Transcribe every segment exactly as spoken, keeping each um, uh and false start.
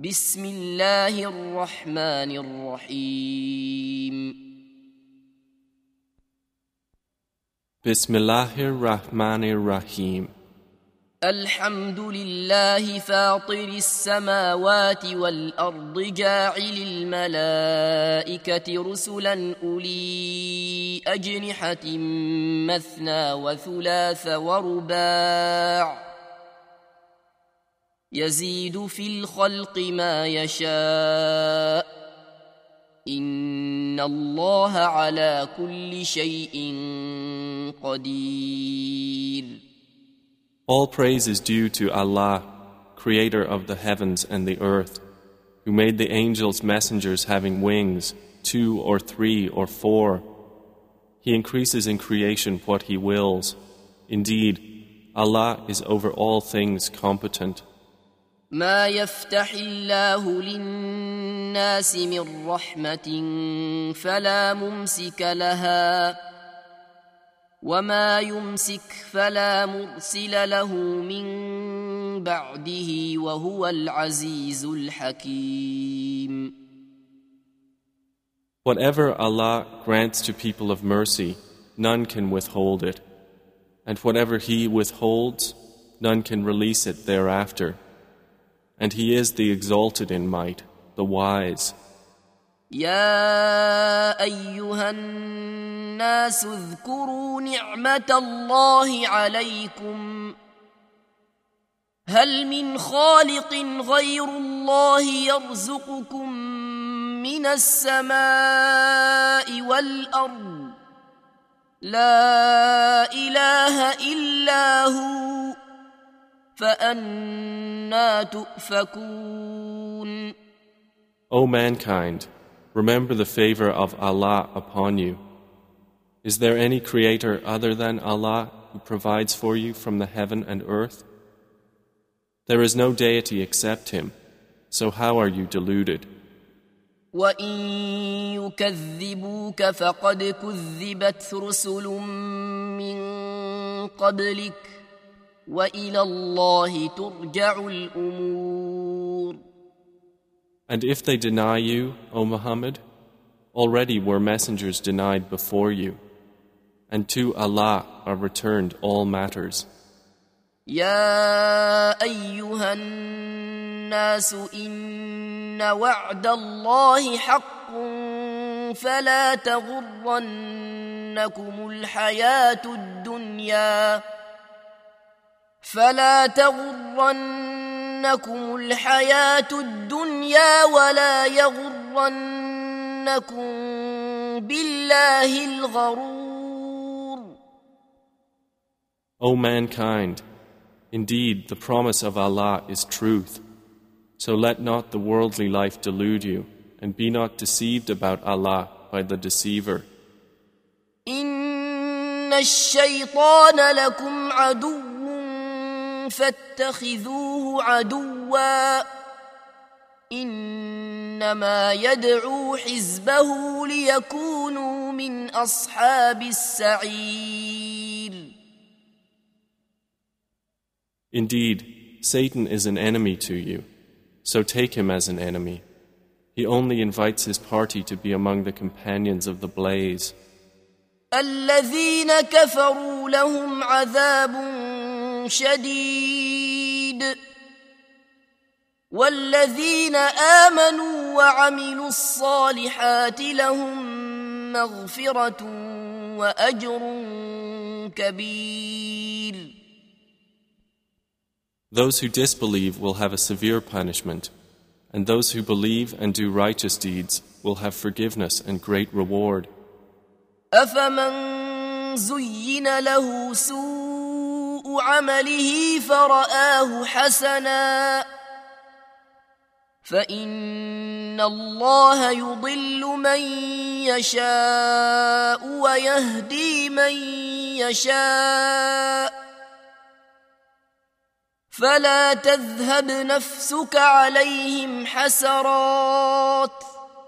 بسم الله الرحمن الرحيم بسم الله الرحمن الرحيم الحمد لله فاطر السماوات والأرض جاعل الملائكة رسلا أولي أجنحة مثنى وثلاث ورباع يزيد في الخلق ما يشاء إن الله على كل شيء قدير. All praise is due to Allah, creator of the heavens and the earth, who made the angels messengers having wings, two or three or four. He increases in creation what He wills. Indeed, Allah is over all things competent. ما يفتح الله للناس من رحمة فلا ممسك لها وما يمسك فلا مرسل له من بعده وهو العزيز الحكيم. Whatever Allah grants to people of mercy, none can withhold it. And whatever He withholds, none can release it thereafter. And He is the exalted in might, the wise. يا أيها الناس اذكروا نعمة الله عليكم هل من خالق غير الله يرزقكم من السماء والأرض لا إله إلا هو فأنى تؤفكون. O mankind, remember the favor of Allah upon you. Is there any creator other than Allah who provides for you from the heaven and earth? There is no deity except Him, so how are you deluded? وَإِن يُكَذِّبُوكَ فَقَدْ كُذِّبَتْ رُسُلٌ مِّن قَبْلِكَ وَإِلَى اللَّهِ تُرْجَعُ الْأُمُورُ. And if they deny you, O Muhammad, already were messengers denied before you, and to Allah are returned all matters. يا أيها الناس إن وعد الله حق فلا تغرنكم الحياة الدنيا فلا تغرنكم الحياة الدنيا ولا يغرنكم بالله الغرور. O mankind, indeed the promise of Allah is truth, so let not the worldly life delude you, and be not deceived about Allah by the deceiver. إن الشيطان لكم عدو فاتخذوه عدوا إنما يدعو حزبه ليكونوا من أصحاب السعير. Indeed, Satan is an enemy to you, so take him as an enemy. He only invites his party to be among the companions of the blaze. الذين كفروا لهم عذاب شديد والذين آمنوا وعملوا الصالحات لهم مغفرة وأجر كبير. Those who disbelieve will have a severe punishment, and those who believe and do righteous deeds will have forgiveness and great reward. أفمن زين له سوء عمله فرآه حسنا فإن الله يضل من يشاء ويهدي من يشاء فلا تذهب نفسك عليهم حسرات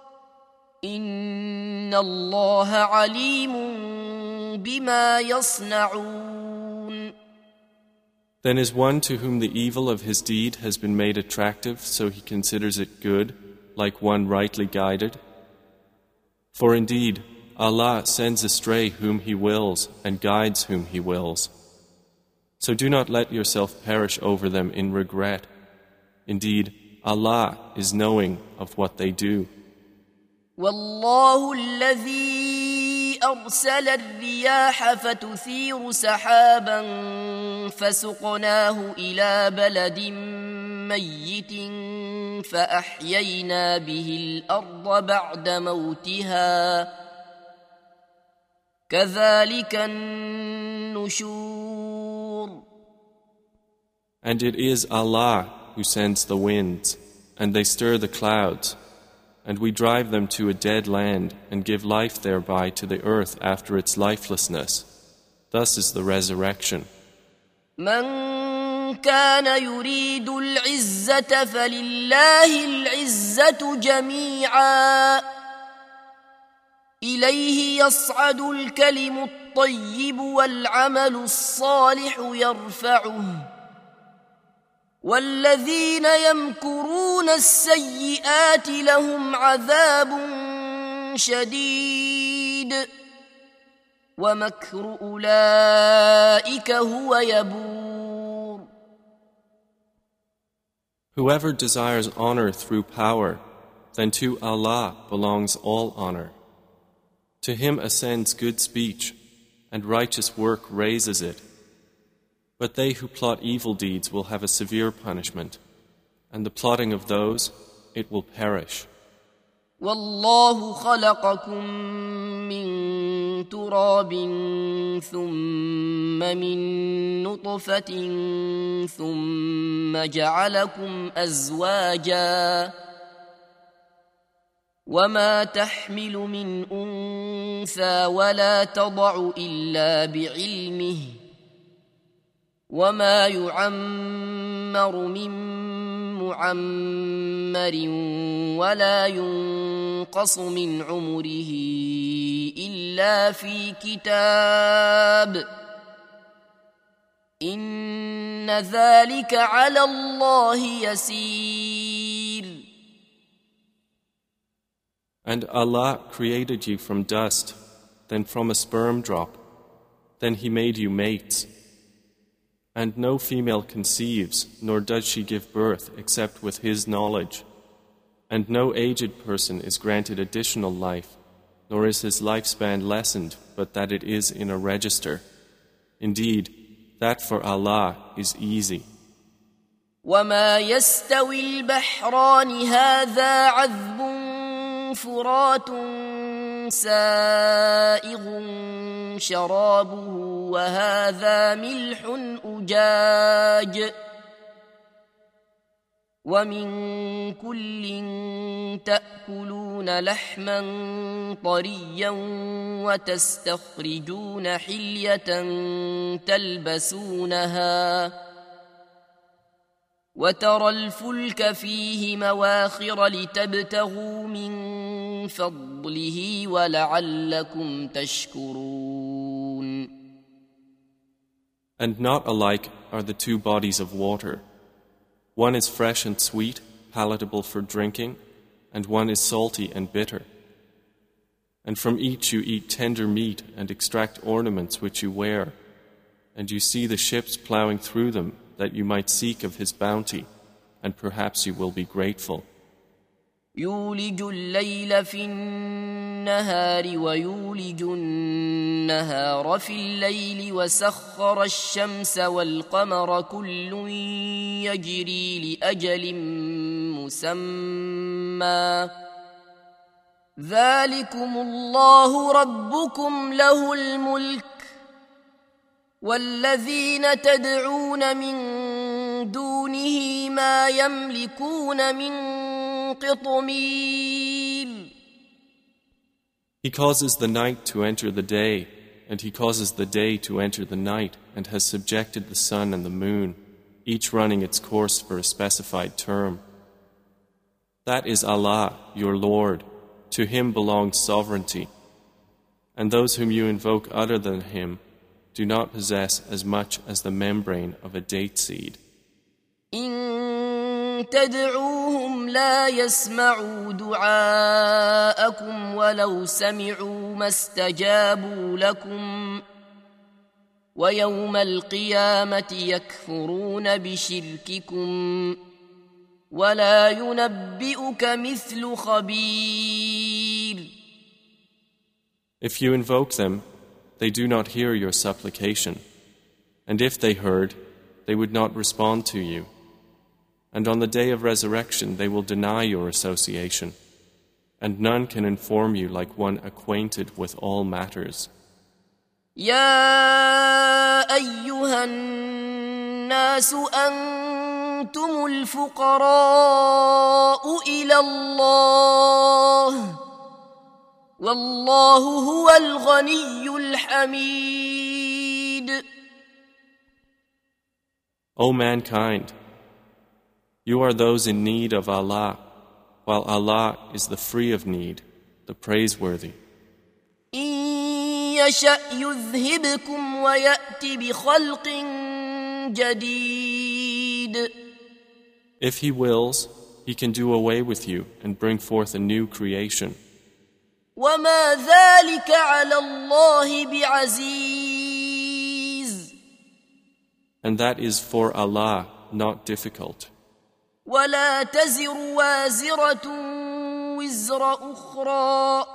إن الله عليم بما يصنعون. Then is one to whom the evil of his deed has been made attractive, so he considers it good, like one rightly guided? For indeed, Allah sends astray whom He wills and guides whom He wills. So do not let yourself perish over them in regret. Indeed, Allah is knowing of what they do. والله الذي أرسل الرياح فتثير سحابا فسقناه إلى بلد ميت فأحيينا به الأرض بعد موتها كذلك النشور. And it is Allah who sends the winds, and they stir the clouds, and we drive them to a dead land and give life thereby to the earth after its lifelessness. Thus is the resurrection. من كان يريد العزة فلله العزة جميعا إليه يصعد الكلم الطيب والعمل الصالح يرفعه والذين يمكرون السيئات لهم عذاب شديد ومكر أولئك هو يبور. Whoever desires honor through power, then to Allah belongs all honor. To Him ascends good speech, and righteous work raises it. But they who plot evil deeds will have a severe punishment, and the plotting of those, it will perish. والله خلقكم من تراب ثم من نطفة ثم جعلكم أزواجا وما تحمل من أنثى ولا تضع إلا بعلمه وما يعمر من معمر ولا ينقص من عمره إلا في كتاب إن ذلك على الله يسير. And Allah created you from dust, then from a sperm drop, then He made you mates. And no female conceives, nor does she give birth except with His knowledge. And no aged person is granted additional life, nor is his lifespan lessened, but that it is in a register. Indeed, that for Allah is easy. وما يستوي البحران هذا عذب فرات سائغ شرابه وهذا ملح أجاج ومن كل تأكلون لحما طريا وتستخرجون حلية تلبسونها وترى الفلك فيه مواخر لتبتغوا من فضله ولعلكم تشكرون. And not alike are the two bodies of water. One is fresh and sweet, palatable for drinking, and one is salty and bitter. And from each you eat tender meat and extract ornaments which you wear, and you see the ships ploughing through them that you might seek of His bounty, and perhaps you will be grateful. يولج الليل في النهار ويولج النهار في الليل وسخر الشمس والقمر كل يجري لأجل مسمى ذلكم الله ربكم له الملك والذين تدعون من دونه ما يملكون من قطمير. He causes the night to enter the day, and He causes the day to enter the night, and has subjected the sun and the moon, each running its course for a specified term. That is Allah, your Lord. To Him belongs sovereignty. And those whom you invoke other than Him, do not possess as much as the membrane of a date seed. إن تدعوهم لا يسمعوا دعاءكم ولو سمعوا ما استجابوا لكم ويوم القيامة يكفرون بشرككم ولا ينبئك مثل خبير. If you invoke them, they do not hear your supplication, and if they heard, they would not respond to you. And on the day of resurrection they will deny your association, and none can inform you like one acquainted with all matters. يا أيها الناس أنتم الفقراء إلى الله والله هو الغني الحميد. O mankind, you are those in need of Allah, while Allah is the free of need, the praiseworthy. إن يشأ يذهبكم ويأتي بخلق جديد. If He wills, He can do away with you and bring forth a new creation. وما ذلك على الله بعزيز. And that is for Allah not difficult. ولا تزر وازرة وزر أخرى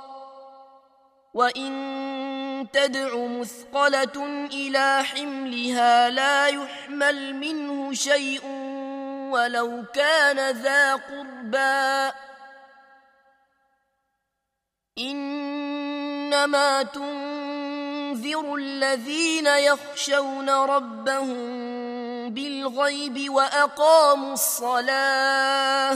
وإن تدع مثقلة إلى حملها لا يحمل منه شيء ولو كان ذا قربى إنما تنذر الذين يخشون ربهم بالغيب وأقاموا الصلاة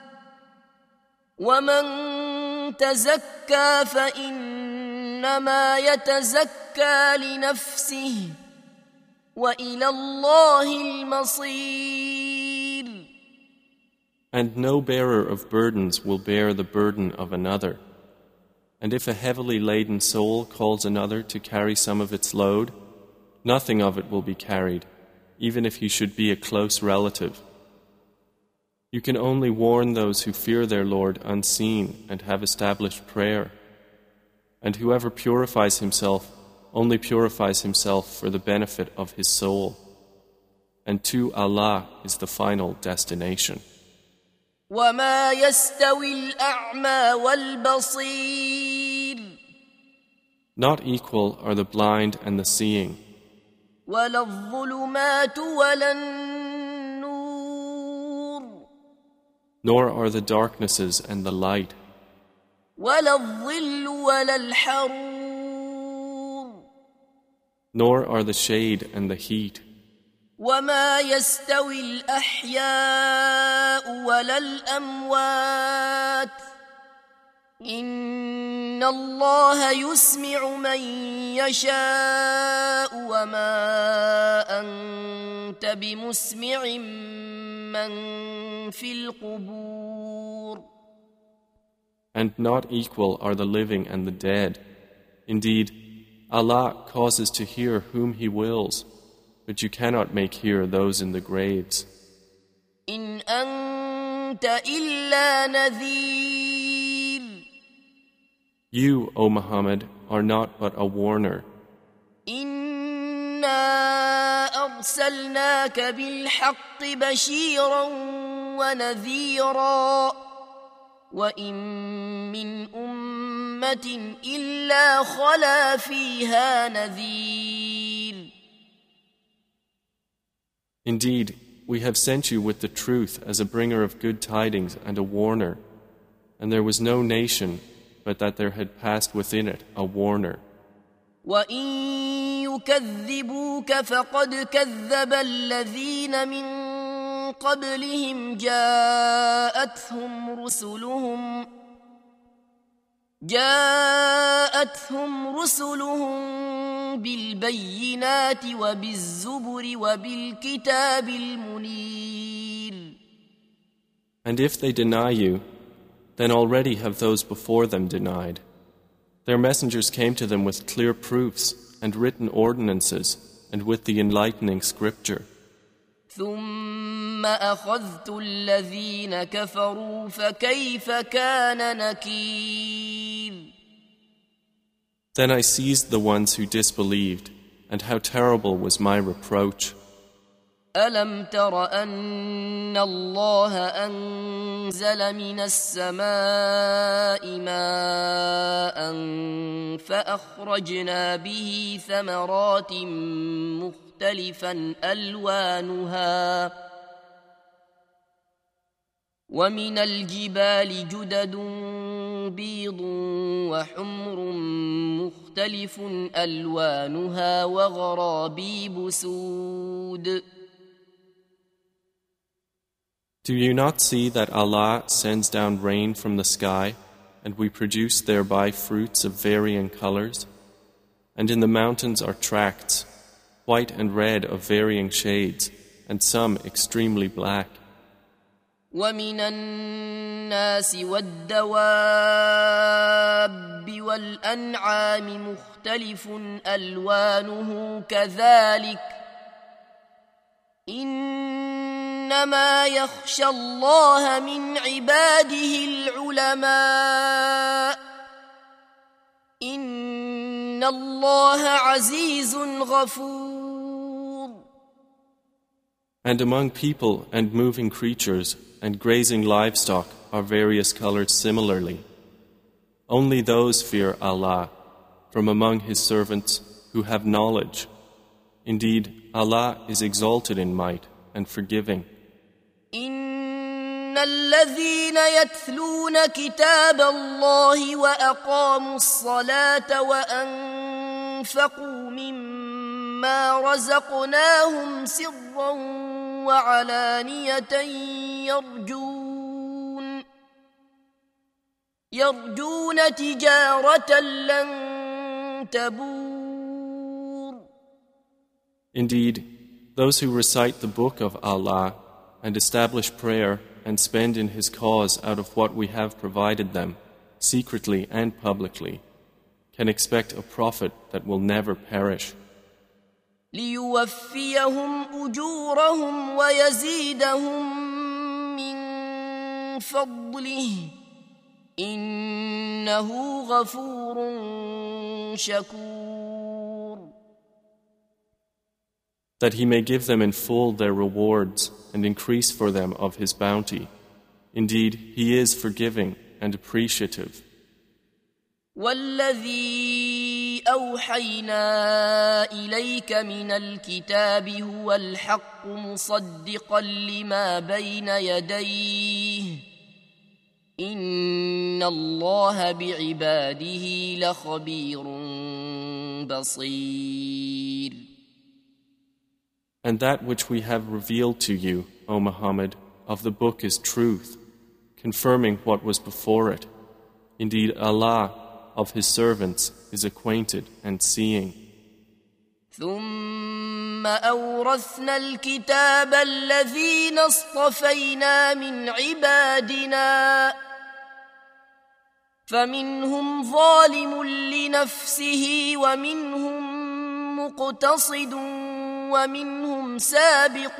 ومن تزكى فإنما يتزكى لنفسه وإلى الله المصير. And no bearer of burdens will bear the burden of another. And if a heavily laden soul calls another to carry some of its load, nothing of it will be carried, even if he should be a close relative. You can only warn those who fear their Lord unseen and have established prayer. And whoever purifies himself only purifies himself for the benefit of his soul. And to Allah is the final destination. وما يستوي الأعمى والبصير. Not equal are the blind and the seeing. ولا الظلمات ولا النور. Nor are the darknesses and the light. ولا الظل ولا الحرور. Nor are the shade and the heat. وما يستوي الأحياء ولا الأموات إن الله يسمع من يشاء وما أنت بمسمع من في القبور. And not equal are the living and the dead. Indeed, Allah causes to hear whom He wills, but you cannot make hear those in the graves. إن أنت إلا نذير. You, O Muhammad, are not but a warner. إنا أرسلناك بالحق بشيرا ونذيرا وإن من أمة إلا خلا فيها نذير. Indeed, we have sent you with the truth as a bringer of good tidings and a warner, and there was no nation but that there had passed within it a warner. وإن يكذبوك فقد كذب الذين من قبلهم جاءتهم رسلهم جاءتهم رسلهم بالبينات وبالزبر وبالكتاب المنير. And if they deny you, then already have those before them denied. Their messengers came to them with clear proofs and written ordinances and with the enlightening scripture. ثم أخذت الذين كفروا فكيف كان نكير. Then I seized the ones who disbelieved, and how terrible was my reproach. ألم تر أن الله أنزل من السماء ماء فأخرجنا به ثمرات مختلفا ألوانها ومن الجبال جدد بيض وحمر مختلف ألوانها وغرابيب سود. Do you not see that Allah sends down rain from the sky, and we produce thereby fruits of varying colors? And in the mountains are tracts, white and red of varying shades, and some extremely black. ومن الناس والدواب والأنعام مختلف ألوانه كذلك إنما يخشى الله من عباده العلماء إن الله عزيز غفور. And among people and moving creatures and grazing livestock are various colors similarly. Only those fear Allah from among His servants who have knowledge. Indeed, Allah is exalted in might and forgiving. إن الذين يتلون كتاب الله وأقاموا الصلاة وأنفقوا مما رزقناهم سرا وعلانية يرجون يرجون تجارة لن تبور. Indeed, those who recite the book of Allah and establish prayer and spend in His cause out of what we have provided them, secretly and publicly, can expect a profit that will never perish. ليوفيهم أجورهم ويزيدهم من فضله إنه غفور شكور. That He may give them in full their rewards and increase for them of His bounty. Indeed, He is forgiving and appreciative. والذي أوحينا إليك من الكتاب هو الحق مصدقا لما بين يديه إن الله بعباده لخبير بصير. And that which we have revealed to you, O Muhammad, of the book is truth, confirming what was before it. Indeed, Allah of His servants is acquainted and seeing. ثم أورثنا الكتاب الذين اصطفينا من عبادنا فمنهم ظالم لنفسه ومنهم مقتصد ومنهم سابق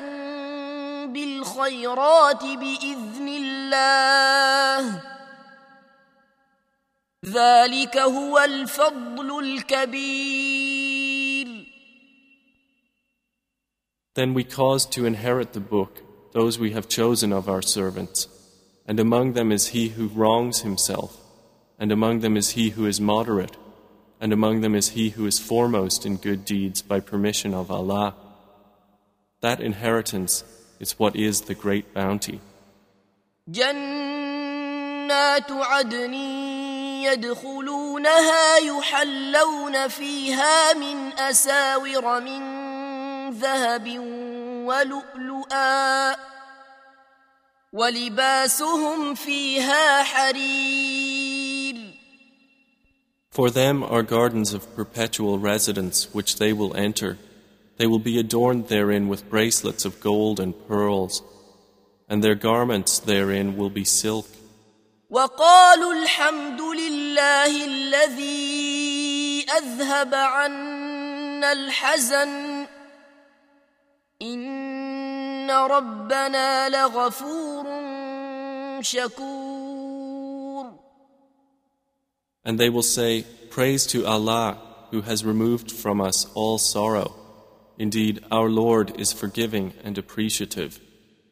بالخيرات بإذن الله ذلك هو الفضل الكبير. Then we caused to inherit the book those we have chosen of our servants, and among them is he who wrongs himself, and among them is he who is moderate, and among them is he who is foremost in good deeds by permission of Allah. That inheritance is what is the great bounty. جنات عدن يدخلونها يحلون فيها من أساور من ذهب ولؤلؤا ولباسهم فيها حرير. For them are gardens of perpetual residence which they will enter. They will be adorned therein with bracelets of gold and pearls, and their garments therein will be silk. وقالوا الحمد لله الذي أذهب عنا الحزن إن ربنا لغفور شكور. And they will say, Praise to Allah who has removed from us all sorrow. Indeed, our Lord is forgiving and appreciative.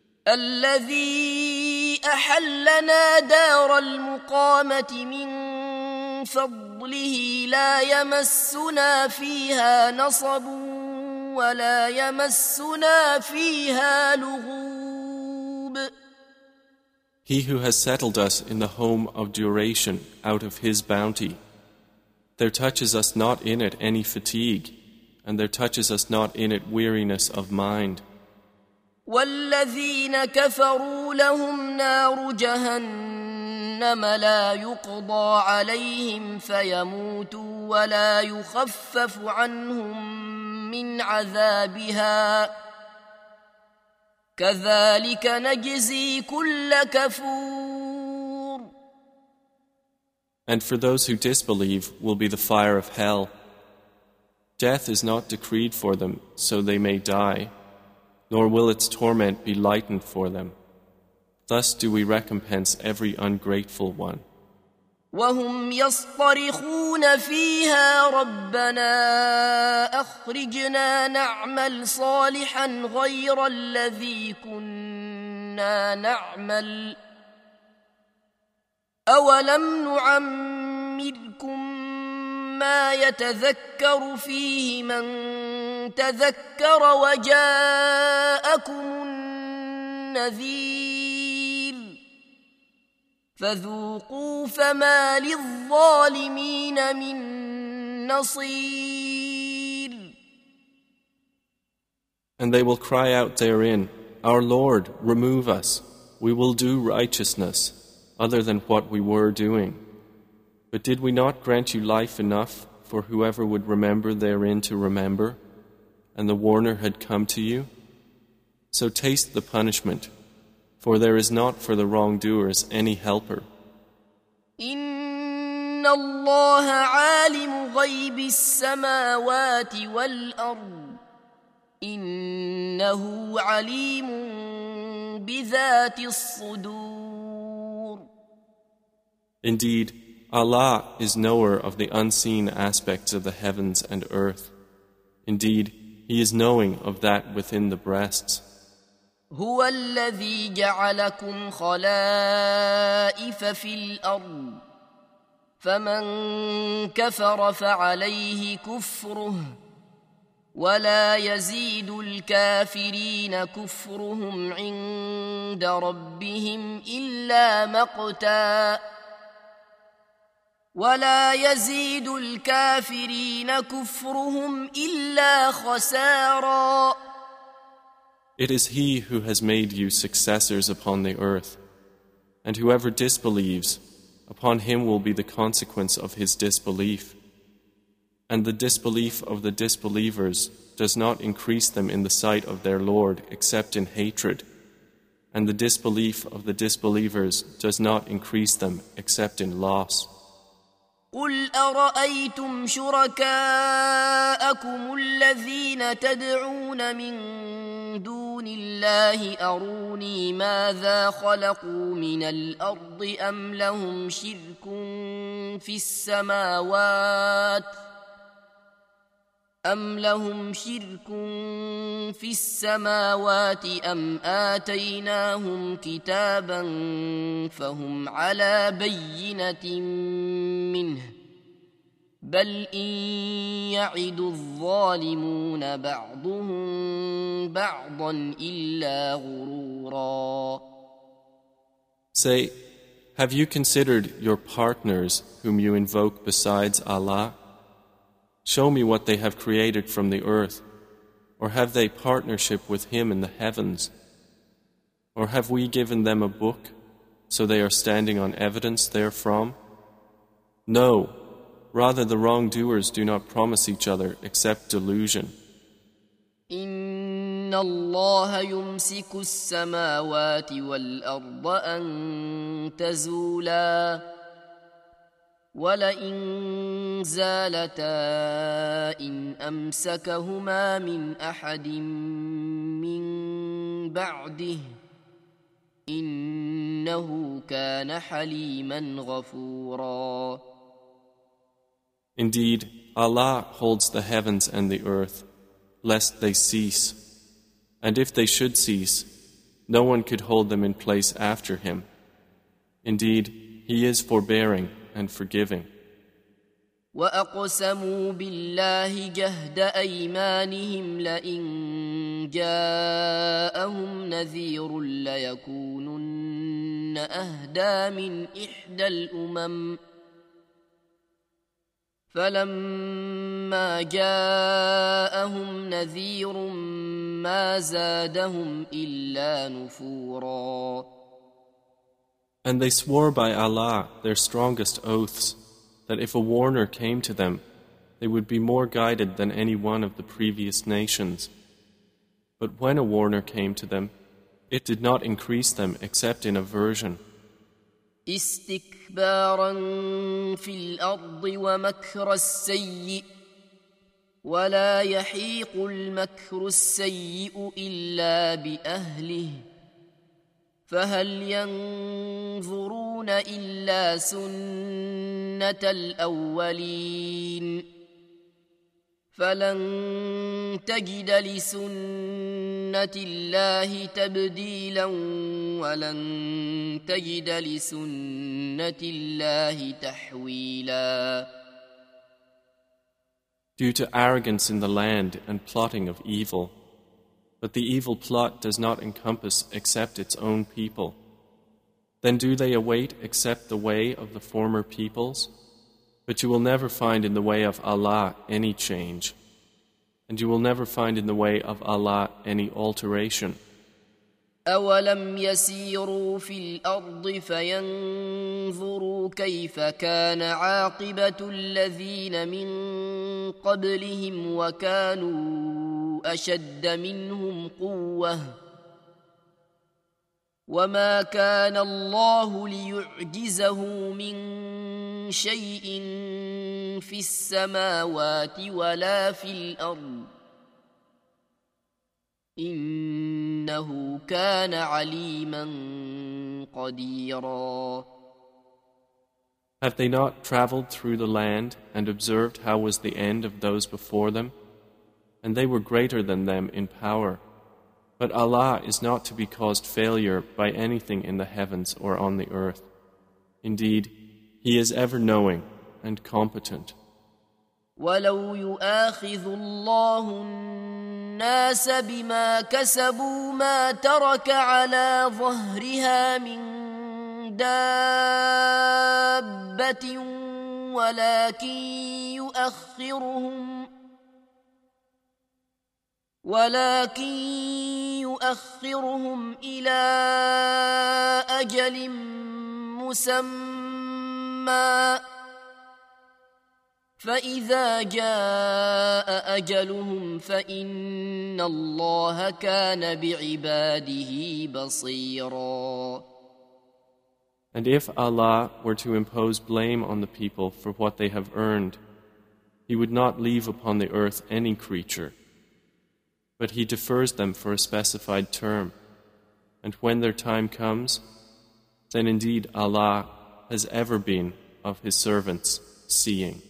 الذي أحلنا دار المقامة من فضله لا يمسنا فيها نصب ولا يمسنا فيها لغوب. He who has settled us in the home of duration out of His bounty, there touches us not in it any fatigue, and there touches us not in it weariness of mind. والذين كفروا لهم نار جهنم لا يقضى عليهم فيموتوا ولا يخفف عنهم من عذابها كذلك نجزي كل كفور. And for those who disbelieve will be the fire of hell. Death is not decreed for them, so they may die, nor will its torment be lightened for them. Thus do we recompense every ungrateful one. وهم يصطرخون فيها ربنا أخرجنا نعمل صالحا غير الذي كنا نعمل أولم نعمركم ما يتذكر فيه من تذكر وجاءكم النذير فذوقوا فما للظالمين من نصير. And they will cry out therein, Our Lord, remove us. We will do righteousness, other than what we were doing. But did we not grant you life enough for whoever would remember therein to remember, and the warner had come to you? So taste the punishment, for there is not for the wrongdoers any helper. إن الله عالم غيب السماوات والأرض إنه عليم بذات الصدور. Indeed, Allah is knower of the unseen aspects of the heavens and earth. Indeed, He is knowing of that within the breasts. هو الذي جعلكم خلائف في الأرض فمن كفر فعليه كفره ولا يزيد الكافرين كفرهم عند ربهم إلا مقتا ولا يزيد الكافرين كفرهم إلا خسارا. It is He who has made you successors upon the earth, and whoever disbelieves, upon him will be the consequence of his disbelief. And the disbelief of the disbelievers does not increase them in the sight of their Lord except in hatred, and the disbelief of the disbelievers does not increase them except in loss. قل أرأيتم شركاءكم الذين تدعون من دون الله أروني ماذا خلقوا من الأرض أم لهم شرك في السماوات أم لهم شرك في السماوات أم آتيناهم كتابا فهم على بينة منه بل إن يعد الظالمون بعضهم بعضا إلا غرورا. Say, have you considered your partners whom you invoke besides Allah? Show me what they have created from the earth, or have they partnership with Him in the heavens? Or have we given them a book, so they are standing on evidence therefrom? No, rather the wrongdoers do not promise each other except delusion. إن الله يمسك السماوات والأرض أن تزولا ولئن زالتا إن أمسكهما من أحد من بعده إنه كان حليما غفورا. Indeed, Allah holds the heavens and the earth, lest they cease. And if they should cease, no one could hold them in place after Him. Indeed, He is forbearing and forgiving. وأقسموا بالله جهد أيمانهم لئن جاءهم نذير ليكونن أهدى من إحدى الأمم فلما جاءهم نذير ما زادهم إلا نفورا. And they swore by Allah their strongest oaths that if a warner came to them, they would be more guided than any one of the previous nations. But when a warner came to them, it did not increase them except in aversion. استكبارا في الأرض ومكر السيء ولا يحيق المكر السيء إلا بأهله فهل ينظرون إلا سنة الأولين فلن تجد لسنة الله تبديلا ولن تجد لسنة الله تحويلا. Due to arrogance in the land and plotting of evil, but the evil plot does not encompass except its own people. Then do they await except the way of the former peoples? But you will never find in the way of Allah any change, and you will never find in the way of Allah any alteration. أولم يسيروا في الأرض فينظروا كيف كان عاقبة الذين من قبلهم وكانوا أشد منهم قوة وما كان الله ليعجزه من شيء في السماوات ولا في الأرض إنه كان عليما قديرا. Have they not traveled through the land and observed how was the end of those before them? And they were greater than them in power. But Allah is not to be caused failure by anything in the heavens or on the earth. Indeed, He is ever knowing and competent. ولو يؤاخذ الله الناس بما كسبوا ما ترك على ظهرها من دابة ولكن يؤخرهم ولكن يؤخرهم إلى أجل مسمى فإذا جاء أجلهم فإن الله كان بعباده بصيرا. And if Allah were to impose blame on the people for what they have earned, He would not leave upon the earth any creature, but He defers them for a specified term, and when their time comes, then indeed Allah has ever been of His servants seeing.